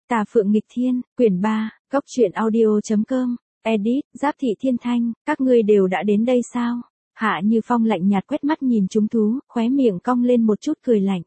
Tà Phượng Nghịch Thiên, quyển 3, Góc truyện audio.com, edit, Giáp Thị Thiên Thanh, các ngươi đều đã đến đây sao? Hạ Như Phong lạnh nhạt quét mắt nhìn chúng thú, khóe miệng cong lên một chút cười lạnh.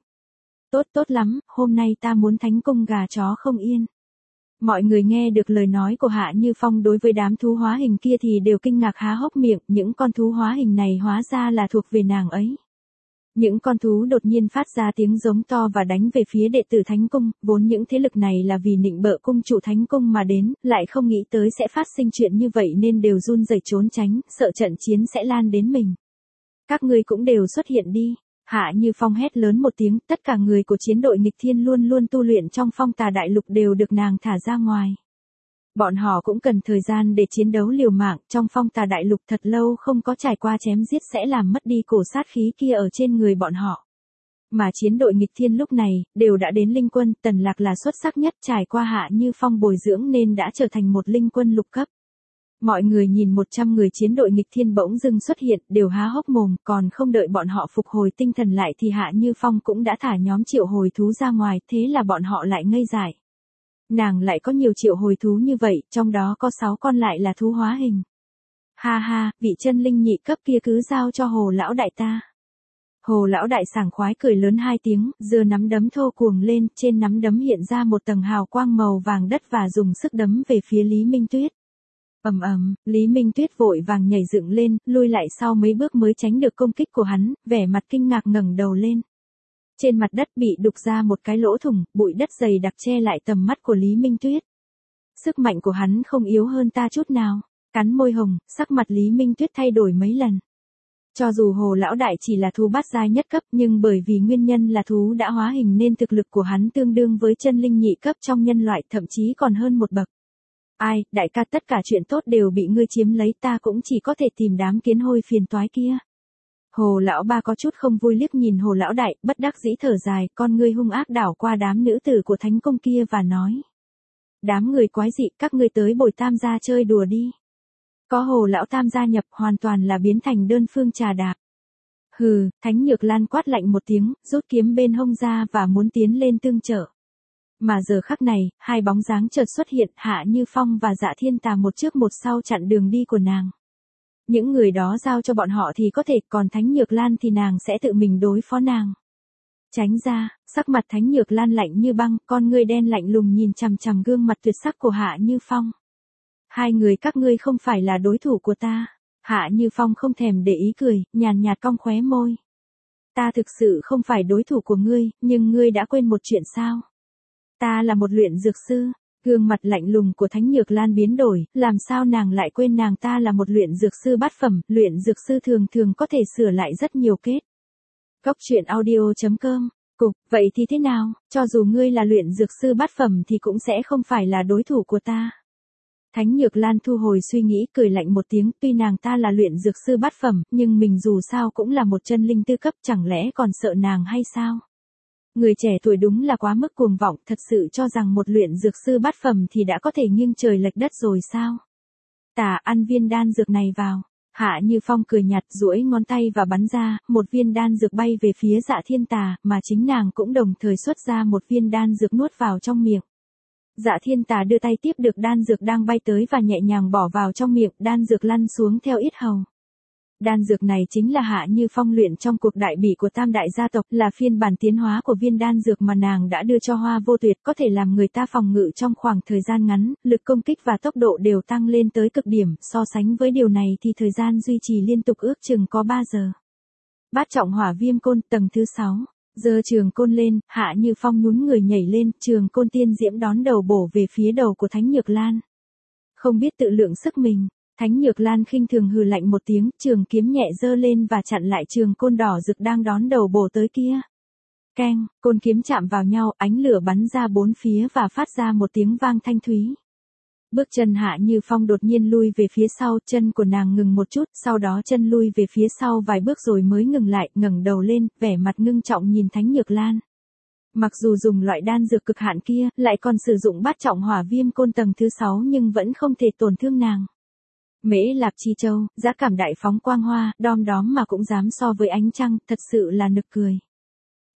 Tốt lắm, hôm nay ta muốn thánh cung gà chó không yên. Mọi người nghe được lời nói của Hạ Như Phong đối với đám thú hóa hình kia thì đều kinh ngạc há hốc miệng, những con thú hóa hình này hóa ra là thuộc về nàng ấy. Những con thú đột nhiên phát ra tiếng giống to và đánh về phía đệ tử Thánh Cung, vốn những thế lực này là vì nịnh bợ cung chủ Thánh Cung mà đến, lại không nghĩ tới sẽ phát sinh chuyện như vậy nên đều run rẩy trốn tránh, sợ trận chiến sẽ lan đến mình. Các ngươi cũng đều xuất hiện đi. Hạ Như Phong hét lớn một tiếng, tất cả người của chiến đội nghịch thiên luôn luôn tu luyện trong Phong Tà Đại Lục đều được nàng thả ra ngoài. Bọn họ cũng cần thời gian để chiến đấu liều mạng, trong Phong Tà Đại Lục thật lâu không có trải qua chém giết sẽ làm mất đi cổ sát khí kia ở trên người bọn họ. Mà chiến đội nghịch thiên lúc này, đều đã đến linh quân, Tần Lạc là xuất sắc nhất, trải qua Hạ Như Phong bồi dưỡng nên đã trở thành một linh quân lục cấp. Mọi người nhìn 100 người chiến đội nghịch thiên bỗng dưng xuất hiện, đều há hốc mồm, còn không đợi bọn họ phục hồi tinh thần lại thì Hạ Như Phong cũng đã thả nhóm triệu hồi thú ra ngoài, thế là bọn họ lại ngây dại. Nàng lại có nhiều triệu hồi thú như vậy, trong đó có 6 con lại là thú hóa hình. Ha ha, vị chân linh nhị cấp kia cứ giao cho Hồ lão đại ta. Hồ lão đại sảng khoái cười lớn 2 tiếng, giơ nắm đấm thô cuồng lên, trên nắm đấm hiện ra một tầng hào quang màu vàng đất và dùng sức đấm về phía Lý Minh Tuyết. Ầm ầm, Lý Minh Tuyết vội vàng nhảy dựng lên, lui lại sau mấy bước mới tránh được công kích của hắn, vẻ mặt kinh ngạc ngẩng đầu lên. Trên mặt đất bị đục ra một cái lỗ thủng, bụi đất dày đặc che lại tầm mắt của Lý Minh Tuyết. Sức mạnh của hắn không yếu hơn ta chút nào. Cắn môi hồng, sắc mặt Lý Minh Tuyết thay đổi mấy lần. Cho dù Hồ lão đại chỉ là thú bát giai nhất cấp nhưng bởi vì nguyên nhân là thú đã hóa hình nên thực lực của hắn tương đương với chân linh nhị cấp trong nhân loại, thậm chí còn hơn một bậc. Ai, đại ca, tất cả chuyện tốt đều bị ngươi chiếm lấy, ta cũng chỉ có thể tìm đám kiến hôi phiền toái kia. Hồ lão ba có chút không vui liếc nhìn Hồ lão đại, bất đắc dĩ thở dài, con ngươi hung ác đảo qua đám nữ tử của Thánh Cung kia và nói. Đám người quái dị, các ngươi tới bồi tam gia chơi đùa đi. Có Hồ lão tam gia nhập, hoàn toàn là biến thành đơn phương trà đạp. Hừ, Thánh Nhược Lan quát lạnh một tiếng, rút kiếm bên hông ra và muốn tiến lên tương trợ. Mà giờ khắc này, hai bóng dáng chợt xuất hiện, Hạ Như Phong và Dạ Thiên Tà một trước một sau chặn đường đi của nàng. Những người đó giao cho bọn họ thì có thể, còn Thánh Nhược Lan thì nàng sẽ tự mình đối phó nàng. Tránh ra, sắc mặt Thánh Nhược Lan lạnh như băng, con ngươi đen lạnh lùng nhìn chằm chằm gương mặt tuyệt sắc của Hạ Như Phong. Hai người các ngươi không phải là đối thủ của ta. Hạ Như Phong không thèm để ý cười, nhàn nhạt cong khóe môi. Ta thực sự không phải đối thủ của ngươi, nhưng ngươi đã quên một chuyện sao? Ta là một luyện dược sư. Gương mặt lạnh lùng của Thánh Nhược Lan biến đổi, làm sao nàng lại quên nàng ta là một luyện dược sư bát phẩm, luyện dược sư thường có thể sửa lại rất nhiều kết. Góc truyện audio.com, vậy thì thế nào, cho dù ngươi là luyện dược sư bát phẩm thì cũng sẽ không phải là đối thủ của ta. Thánh Nhược Lan thu hồi suy nghĩ, cười lạnh một tiếng, tuy nàng ta là luyện dược sư bát phẩm, nhưng mình dù sao cũng là một chân linh tư cấp, chẳng lẽ còn sợ nàng hay sao? Người trẻ tuổi đúng là quá mức cuồng vọng, thật sự cho rằng một luyện dược sư bát phẩm thì đã có thể nghiêng trời lệch đất rồi sao? Tà, ăn viên đan dược này vào. Hạ Như Phong cười nhạt, duỗi ngón tay và bắn ra, một viên đan dược bay về phía Dạ Thiên Tà, mà chính nàng cũng đồng thời xuất ra một viên đan dược nuốt vào trong miệng. Dạ Thiên Tà đưa tay tiếp được đan dược đang bay tới và nhẹ nhàng bỏ vào trong miệng, đan dược lăn xuống theo yết hầu. Đan dược này chính là Hạ Như Phong luyện trong cuộc đại bỉ của Tam đại gia tộc, là phiên bản tiến hóa của viên đan dược mà nàng đã đưa cho Hoa Vô Tuyệt, có thể làm người ta phòng ngự trong khoảng thời gian ngắn, lực công kích và tốc độ đều tăng lên tới cực điểm, so sánh với điều này thì thời gian duy trì liên tục ước chừng có 3 giờ. Bát trọng hỏa viêm côn, tầng thứ 6. Giơ trường côn lên, Hạ Như Phong nhún người nhảy lên, trường côn tiên diễm đón đầu bổ về phía đầu của Thánh Nhược Lan. Không biết tự lượng sức mình, Thánh Nhược Lan khinh thường hừ lạnh một tiếng, trường kiếm nhẹ giơ lên và chặn lại trường côn đỏ rực đang đón đầu bổ tới kia. Keng, côn kiếm chạm vào nhau, ánh lửa bắn ra bốn phía và phát ra một tiếng vang thanh thúy. Bước chân Hạ Như Phong đột nhiên lui về phía sau, chân của nàng ngừng một chút, sau đó chân lui về phía sau vài bước rồi mới ngừng lại, ngẩng đầu lên, vẻ mặt ngưng trọng nhìn Thánh Nhược Lan. Mặc dù dùng loại đan dược cực hạn kia, lại còn sử dụng bát trọng hỏa viêm côn tầng thứ 6 nhưng vẫn không thể tổn thương nàng. Mễ Lạp Chi Châu, dã cảm đại phóng quang hoa, đom đóm mà cũng dám so với ánh trăng, thật sự là nực cười.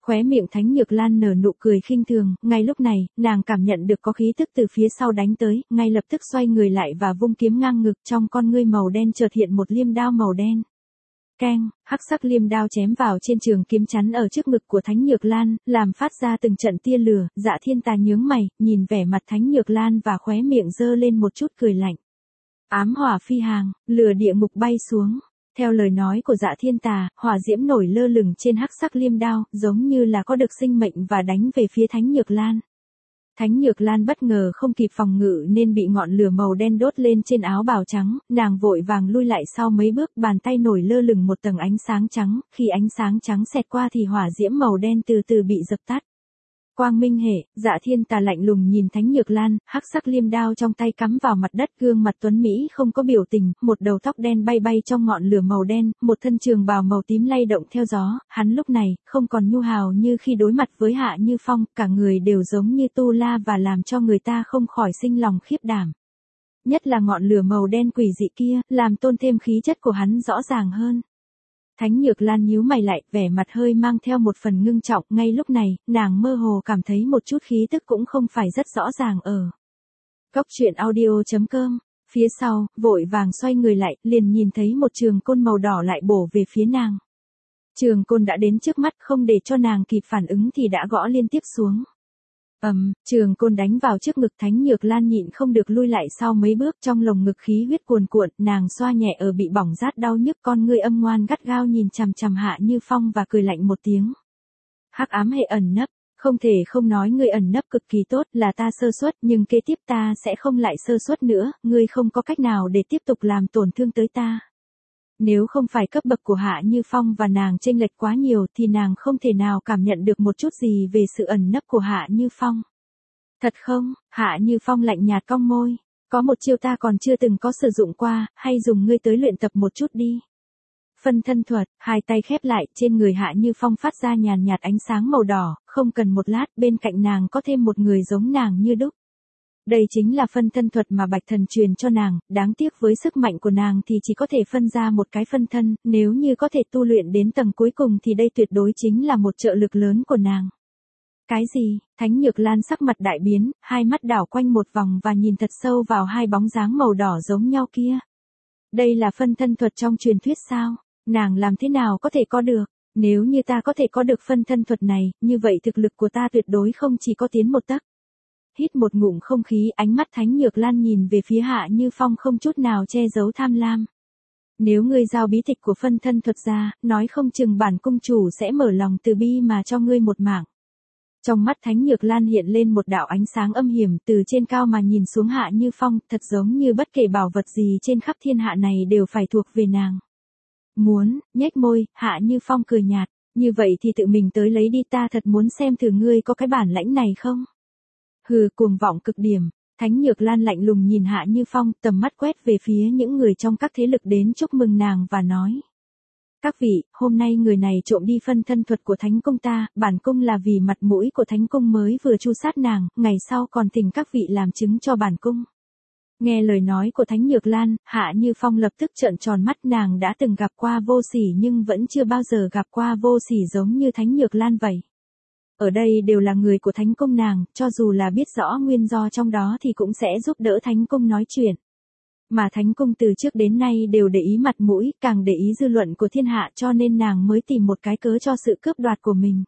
Khóe miệng Thánh Nhược Lan nở nụ cười khinh thường, ngay lúc này, nàng cảm nhận được có khí tức từ phía sau đánh tới, ngay lập tức xoay người lại và vung kiếm ngang ngực, trong con ngươi màu đen chợt hiện một liêm đao màu đen. Keng, hắc sắc liêm đao chém vào trên trường kiếm chắn ở trước ngực của Thánh Nhược Lan, làm phát ra từng trận tia lửa. Dạ Thiên Tà nhướng mày, nhìn vẻ mặt Thánh Nhược Lan và khóe miệng giơ lên một chút cười lạnh. Ám hỏa phi hàng, lửa địa ngục bay xuống. Theo lời nói của Dạ Thiên Tà, hỏa diễm nổi lơ lửng trên hắc sắc liêm đao, giống như là có được sinh mệnh và đánh về phía Thánh Nhược Lan. Thánh Nhược Lan bất ngờ không kịp phòng ngự nên bị ngọn lửa màu đen đốt lên trên áo bào trắng, nàng vội vàng lui lại sau mấy bước, bàn tay nổi lơ lửng một tầng ánh sáng trắng, khi ánh sáng trắng xẹt qua thì hỏa diễm màu đen từ từ bị dập tắt. Quang minh hệ, Dạ Thiên Tà lạnh lùng nhìn Thánh Nhược Lan, hắc sắc liêm đao trong tay cắm vào mặt đất, gương mặt tuấn mỹ không có biểu tình, một đầu tóc đen bay bay trong ngọn lửa màu đen, một thân trường bào màu tím lay động theo gió, hắn lúc này không còn nhu hào như khi đối mặt với Hạ Như Phong, cả người đều giống như tu la và làm cho người ta không khỏi sinh lòng khiếp đảm. Nhất là ngọn lửa màu đen quỷ dị kia, làm tôn thêm khí chất của hắn rõ ràng hơn. Thánh Nhược Lan nhíu mày lại, vẻ mặt hơi mang theo một phần ngưng trọng, ngay lúc này, nàng mơ hồ cảm thấy một chút khí tức cũng không phải rất rõ ràng ở. Cốc truyện audio.com, phía sau, vội vàng xoay người lại, liền nhìn thấy một trường côn màu đỏ lại bổ về phía nàng. Trường côn đã đến trước mắt, không để cho nàng kịp phản ứng thì đã gõ liên tiếp xuống. Trường côn đánh vào trước ngực. Thánh Nhược Lan nhịn không được lui lại sau mấy bước, trong lồng ngực khí huyết cuồn cuộn, nàng xoa nhẹ ở bị bỏng rát đau nhức, con ngươi âm ngoan gắt gao nhìn chằm chằm Hạ Như Phong và cười lạnh một tiếng. Hắc ám hệ ẩn nấp, không thể không nói ngươi ẩn nấp cực kỳ tốt, là ta sơ suất, nhưng kế tiếp ta sẽ không lại sơ suất nữa, ngươi không có cách nào để tiếp tục làm tổn thương tới ta. Nếu không phải cấp bậc của Hạ Như Phong và nàng chênh lệch quá nhiều thì nàng không thể nào cảm nhận được một chút gì về sự ẩn nấp của Hạ Như Phong. Thật không? Hạ Như Phong lạnh nhạt cong môi. Có một chiêu ta còn chưa từng có sử dụng qua, hay dùng ngươi tới luyện tập một chút đi. Phân thân thuật, hai tay khép lại, trên người Hạ Như Phong phát ra nhàn nhạt ánh sáng màu đỏ, không cần một lát, bên cạnh nàng có thêm một người giống nàng như đúc. Đây chính là phân thân thuật mà Bạch Thần truyền cho nàng, đáng tiếc với sức mạnh của nàng thì chỉ có thể phân ra một cái phân thân, nếu như có thể tu luyện đến tầng cuối cùng thì đây tuyệt đối chính là một trợ lực lớn của nàng. Cái gì? Thánh Nhược Lan sắc mặt đại biến, hai mắt đảo quanh một vòng và nhìn thật sâu vào hai bóng dáng màu đỏ giống nhau kia. Đây là phân thân thuật trong truyền thuyết sao? Nàng làm thế nào có thể có được? Nếu như ta có thể có được phân thân thuật này, như vậy thực lực của ta tuyệt đối không chỉ có tiến một tấc. Hít một ngụm không khí, ánh mắt Thánh Nhược Lan nhìn về phía Hạ Như Phong không chút nào che giấu tham lam. Nếu ngươi giao bí tịch của phân thân thuật ra, nói không chừng bản cung chủ sẽ mở lòng từ bi mà cho ngươi một mạng. Trong mắt Thánh Nhược Lan hiện lên một đạo ánh sáng âm hiểm, từ trên cao mà nhìn xuống Hạ Như Phong, thật giống như bất kể bảo vật gì trên khắp thiên hạ này đều phải thuộc về nàng. Muốn, nhếch môi, Hạ Như Phong cười nhạt, như vậy thì tự mình tới lấy đi, ta thật muốn xem thử ngươi có cái bản lãnh này không. Hừ, cuồng vọng cực điểm. Thánh Nhược Lan lạnh lùng nhìn Hạ Như Phong, tầm mắt quét về phía những người trong các thế lực đến chúc mừng nàng và nói. Các vị, hôm nay người này trộm đi phân thân thuật của Thánh Cung ta, bản cung là vì mặt mũi của Thánh Cung mới vừa tru sát nàng, ngày sau còn thỉnh các vị làm chứng cho bản cung. Nghe lời nói của Thánh Nhược Lan, Hạ Như Phong lập tức trợn tròn mắt, nàng đã từng gặp qua vô sỉ nhưng vẫn chưa bao giờ gặp qua vô sỉ giống như Thánh Nhược Lan vậy. Ở đây đều là người của Thánh Cung nàng, cho dù là biết rõ nguyên do trong đó thì cũng sẽ giúp đỡ Thánh Cung nói chuyện. Mà Thánh Cung từ trước đến nay đều để ý mặt mũi, càng để ý dư luận của thiên hạ, cho nên nàng mới tìm một cái cớ cho sự cướp đoạt của mình.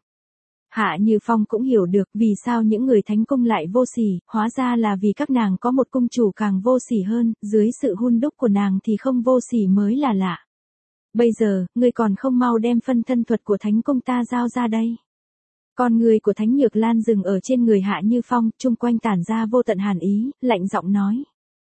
Hạ Như Phong cũng hiểu được vì sao những người Thánh Cung lại vô sỉ, hóa ra là vì các nàng có một cung chủ càng vô sỉ hơn, dưới sự hun đúc của nàng thì không vô sỉ mới là lạ. Bây giờ, ngươi còn không mau đem phân thân thuật của Thánh Cung ta giao ra đây. Con người của Thánh Nhược Lan dừng ở trên người Hạ Như Phong, chung quanh tản ra vô tận hàn ý, lạnh giọng nói.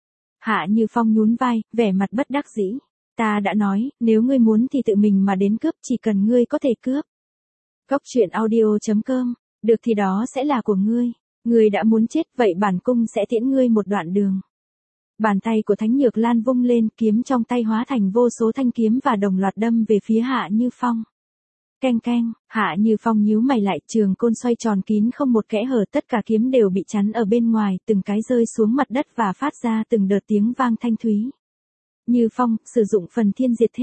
Hạ Như Phong nhún vai, vẻ mặt bất đắc dĩ. Ta đã nói, nếu ngươi muốn thì tự mình mà đến cướp, chỉ cần ngươi có thể cướp. Cốc truyện audio.com, được thì đó sẽ là của ngươi. Ngươi đã muốn chết, vậy bản cung sẽ tiễn ngươi một đoạn đường. Bàn tay của Thánh Nhược Lan vung lên, kiếm trong tay hóa thành vô số thanh kiếm và đồng loạt đâm về phía Hạ Như Phong. Keng keng, Hạ Như Phong nhíu mày lại, trường côn xoay tròn kín không một kẽ hở, tất cả kiếm đều bị chắn ở bên ngoài, từng cái rơi xuống mặt đất và phát ra từng đợt tiếng vang thanh thúy. Như Phong, sử dụng phần thiên diệt thế.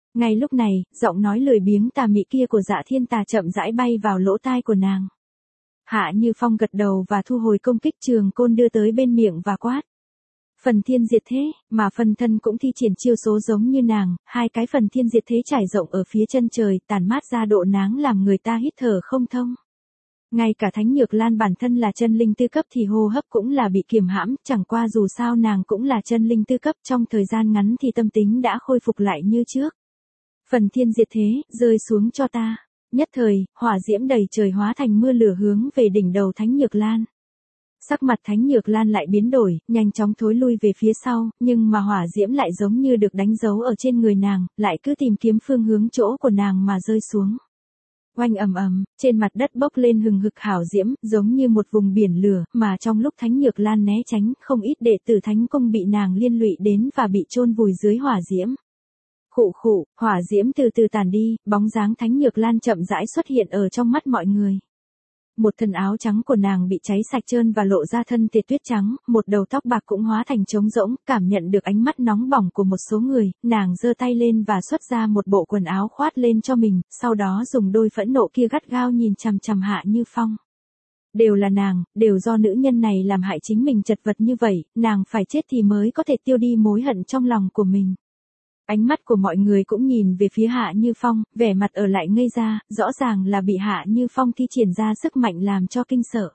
Ngay lúc này, giọng nói lười biếng tà mị kia của Dạ Thiên Tà chậm rãi bay vào lỗ tai của nàng. Hạ Như Phong gật đầu và thu hồi công kích trường côn đưa tới bên miệng và quát. Phần thiên diệt thế, mà phần thân cũng thi triển chiêu số giống như nàng, hai cái phần thiên diệt thế trải rộng ở phía chân trời, tàn mát ra độ náng làm người ta hít thở không thông. Ngay cả Thánh Nhược Lan bản thân là chân linh tư cấp thì hô hấp cũng là bị kiềm hãm, chẳng qua dù sao nàng cũng là chân linh tư cấp, trong thời gian ngắn thì tâm tính đã khôi phục lại như trước. Phần thiên diệt thế, rơi xuống cho ta. Nhất thời, hỏa diễm đầy trời hóa thành mưa lửa hướng về đỉnh đầu Thánh Nhược Lan. Sắc mặt Thánh Nhược Lan lại biến đổi, nhanh chóng thối lui về phía sau, nhưng mà hỏa diễm lại giống như được đánh dấu ở trên người nàng, lại cứ tìm kiếm phương hướng chỗ của nàng mà rơi xuống. Oanh ầm ầm, trên mặt đất bốc lên hừng hực hảo diễm, giống như một vùng biển lửa, mà trong lúc Thánh Nhược Lan né tránh, không ít đệ tử Thánh Cung bị nàng liên lụy đến và bị chôn vùi dưới hỏa diễm. Khụ khụ, hỏa diễm từ từ tàn đi, bóng dáng Thánh Nhược Lan chậm rãi xuất hiện ở trong mắt mọi người. Một thân áo trắng của nàng bị cháy sạch trơn và lộ ra thân thể tuyết trắng, một đầu tóc bạc cũng hóa thành trống rỗng, cảm nhận được ánh mắt nóng bỏng của một số người, nàng giơ tay lên và xuất ra một bộ quần áo khoát lên cho mình, sau đó dùng đôi phẫn nộ kia gắt gao nhìn chằm chằm Hạ Như Phong. Đều là nàng, đều do nữ nhân này làm hại chính mình chật vật như vậy, nàng phải chết thì mới có thể tiêu đi mối hận trong lòng của mình. Ánh mắt của mọi người cũng nhìn về phía Hạ Như Phong, vẻ mặt ở lại ngây ra, rõ ràng là bị Hạ Như Phong thi triển ra sức mạnh làm cho kinh sợ.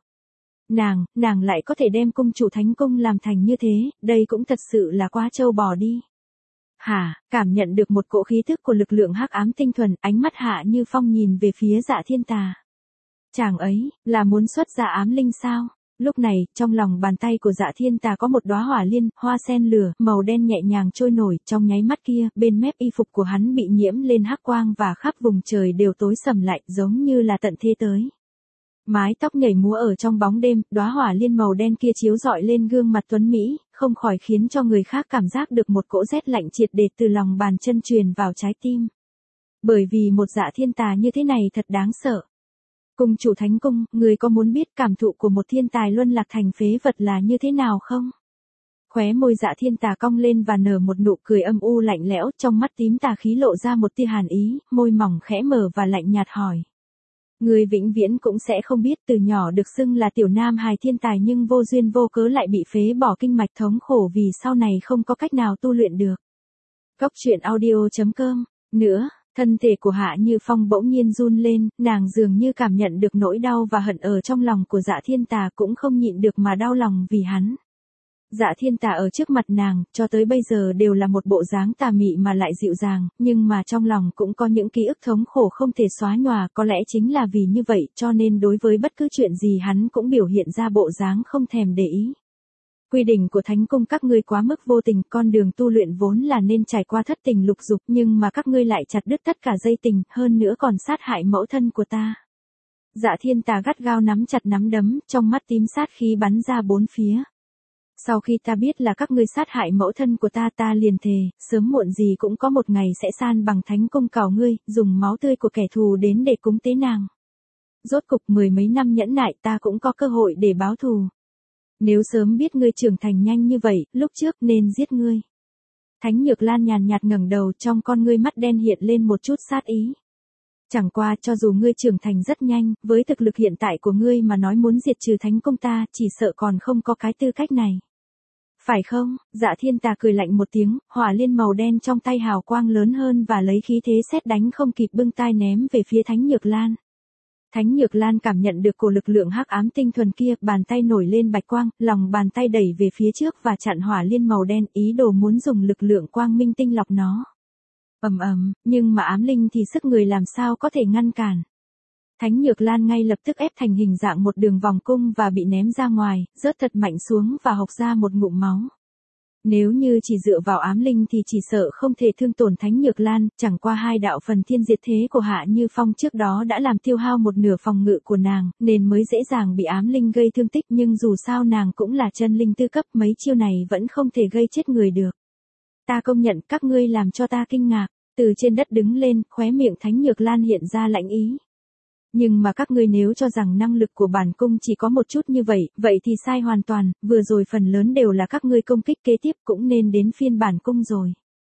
Nàng lại có thể đem cung chủ Thánh Cung làm thành như thế, đây cũng thật sự là quá trâu bò đi. Cảm nhận được một cỗ khí thức của lực lượng hắc ám tinh thuần, ánh mắt Hạ Như Phong nhìn về phía Dạ Thiên Tà. Chàng ấy, là muốn xuất ra ám linh sao? Lúc này, trong lòng bàn tay của Dạ Thiên Tà có một đóa hỏa liên, hoa sen lửa, màu đen nhẹ nhàng trôi nổi, trong nháy mắt kia, bên mép y phục của hắn bị nhiễm lên hắc quang và khắp vùng trời đều tối sầm lại, giống như là tận thế tới. Mái tóc nhảy múa ở trong bóng đêm, đóa hỏa liên màu đen kia chiếu rọi lên gương mặt tuấn mỹ, không khỏi khiến cho người khác cảm giác được một cỗ rét lạnh triệt để từ lòng bàn chân truyền vào trái tim. Bởi vì một Dạ Thiên Tà như thế này thật đáng sợ. Cung chủ Thánh Cung, người có muốn biết cảm thụ của một thiên tài luân lạc thành phế vật là như thế nào không? Khóe môi Dạ Thiên Tà cong lên và nở một nụ cười âm u lạnh lẽo, trong mắt tím tà khí lộ ra một tia hàn ý, môi mỏng khẽ mở và lạnh nhạt hỏi. Người vĩnh viễn cũng sẽ không biết, từ nhỏ được xưng là tiểu nam hài thiên tài nhưng vô duyên vô cớ lại bị phế bỏ kinh mạch, thống khổ vì sau này không có cách nào tu luyện được. Góc truyện audio.com. Nữa, thân thể của Hạ Như Phong bỗng nhiên run lên, nàng dường như cảm nhận được nỗi đau và hận ở trong lòng của Dạ Thiên Tà, cũng không nhịn được mà đau lòng vì hắn. Dạ Thiên Tà ở trước mặt nàng, cho tới bây giờ đều là một bộ dáng tà mị mà lại dịu dàng, nhưng mà trong lòng cũng có những ký ức thống khổ không thể xóa nhòa, có lẽ chính là vì như vậy, cho nên đối với bất cứ chuyện gì hắn cũng biểu hiện ra bộ dáng không thèm để ý. Quy định của Thánh Cung các ngươi quá mức vô tình, con đường tu luyện vốn là nên trải qua thất tình lục dục, nhưng mà các ngươi lại chặt đứt tất cả dây tình, hơn nữa còn sát hại mẫu thân của ta. Dạ Thiên Tà gắt gao nắm chặt nắm đấm, trong mắt tím sát khí bắn ra bốn phía. Sau khi ta biết là các ngươi sát hại mẫu thân của ta, ta liền thề, sớm muộn gì cũng có một ngày sẽ san bằng Thánh Cung cào ngươi, dùng máu tươi của kẻ thù đến để cúng tế nàng. Rốt cục 10 mấy năm nhẫn nại, ta cũng có cơ hội để báo thù. Nếu sớm biết ngươi trưởng thành nhanh như vậy, lúc trước nên giết ngươi. Thánh Nhược Lan nhàn nhạt ngẩng đầu, trong con ngươi mắt đen hiện lên một chút sát ý. Chẳng qua, cho dù ngươi trưởng thành rất nhanh, với thực lực hiện tại của ngươi mà nói muốn diệt trừ Thánh Cung ta, chỉ sợ còn không có cái tư cách này. Phải không? Dạ Thiên Tà cười lạnh một tiếng, hỏa liên màu đen trong tay hào quang lớn hơn và lấy khí thế sét đánh không kịp bưng tai ném về phía Thánh Nhược Lan. Thánh Nhược Lan cảm nhận được cổ lực lượng hắc ám tinh thuần kia, bàn tay nổi lên bạch quang, lòng bàn tay đẩy về phía trước và chặn hỏa liên màu đen, ý đồ muốn dùng lực lượng quang minh tinh lọc nó. Nhưng mà ám linh thì sức người làm sao có thể ngăn cản. Thánh Nhược Lan ngay lập tức ép thành hình dạng một đường vòng cung và bị ném ra ngoài, rớt thật mạnh xuống và hộc ra một ngụm máu. Nếu như chỉ dựa vào ám linh thì chỉ sợ không thể thương tổn Thánh Nhược Lan, chẳng qua hai đạo phần thiên diệt thế của Hạ Như Phong trước đó đã làm tiêu hao một nửa phòng ngự của nàng, nên mới dễ dàng bị ám linh gây thương tích, nhưng dù sao nàng cũng là chân linh tư cấp, mấy chiêu này vẫn không thể gây chết người được. Ta công nhận các ngươi làm cho ta kinh ngạc. Từ trên đất đứng lên, khóe miệng Thánh Nhược Lan hiện ra lạnh ý. Nhưng mà các ngươi nếu cho rằng năng lực của bản cung chỉ có một chút như vậy, vậy thì sai hoàn toàn, vừa rồi phần lớn đều là các ngươi công kích, kế tiếp cũng nên đến phiên bản cung rồi.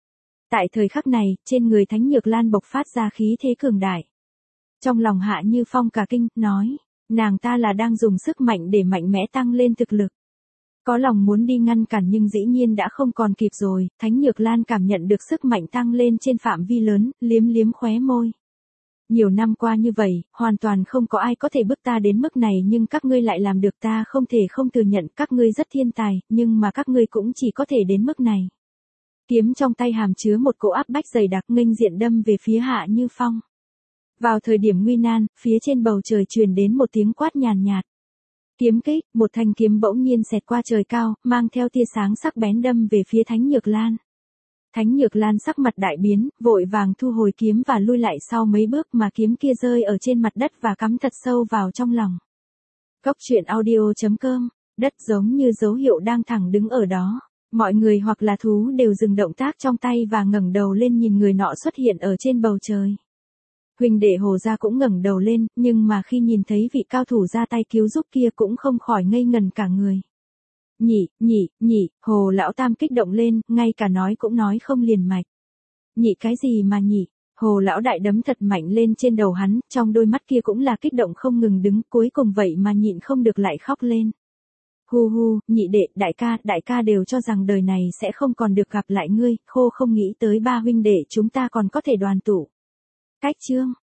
Tại thời khắc này, trên người Thánh Nhược Lan bộc phát ra khí thế cường đại. Trong lòng Hạ Như Phong cả kinh, nói, nàng ta là đang dùng sức mạnh để mạnh mẽ tăng lên thực lực. Có lòng muốn đi ngăn cản nhưng dĩ nhiên đã không còn kịp rồi, Thánh Nhược Lan cảm nhận được sức mạnh tăng lên trên phạm vi lớn, liếm liếm khóe môi. Nhiều năm qua như vậy, hoàn toàn không có ai có thể bức ta đến mức này nhưng các ngươi lại làm được, ta không thể không thừa nhận các ngươi rất thiên tài, nhưng mà các ngươi cũng chỉ có thể đến mức này. Kiếm trong tay hàm chứa một cỗ áp bách dày đặc nghênh diện đâm về phía Hạ Như Phong. Vào thời điểm nguy nan, phía trên bầu trời truyền đến một tiếng quát nhàn nhạt. Kiếm kích, một thanh kiếm bỗng nhiên xẹt qua trời cao, mang theo tia sáng sắc bén đâm về phía Thánh Nhược Lan. Thánh Nhược Lan sắc mặt đại biến, vội vàng thu hồi kiếm và lui lại sau mấy bước mà kiếm kia rơi ở trên mặt đất và cắm thật sâu vào trong lòng. Cốc truyện audio.com, đất giống như dấu hiệu đang thẳng đứng ở đó. Mọi người hoặc là thú đều dừng động tác trong tay và ngẩng đầu lên nhìn người nọ xuất hiện ở trên bầu trời. Huỳnh đệ Hồ gia cũng ngẩng đầu lên, nhưng mà khi nhìn thấy vị cao thủ ra tay cứu giúp kia cũng không khỏi ngây ngần cả người. Nhị, Hồ lão tam kích động lên, ngay cả nói cũng nói không liền mạch. Nhị cái gì mà nhị? Hồ lão đại đấm thật mạnh lên trên đầu hắn, trong đôi mắt kia cũng là kích động không ngừng đứng, cuối cùng vậy mà nhịn không được lại khóc lên. Hu, nhị đệ, đại ca đều cho rằng đời này sẽ không còn được gặp lại ngươi, khô không nghĩ tới ba huynh đệ chúng ta còn có thể đoàn tụ. Cách chương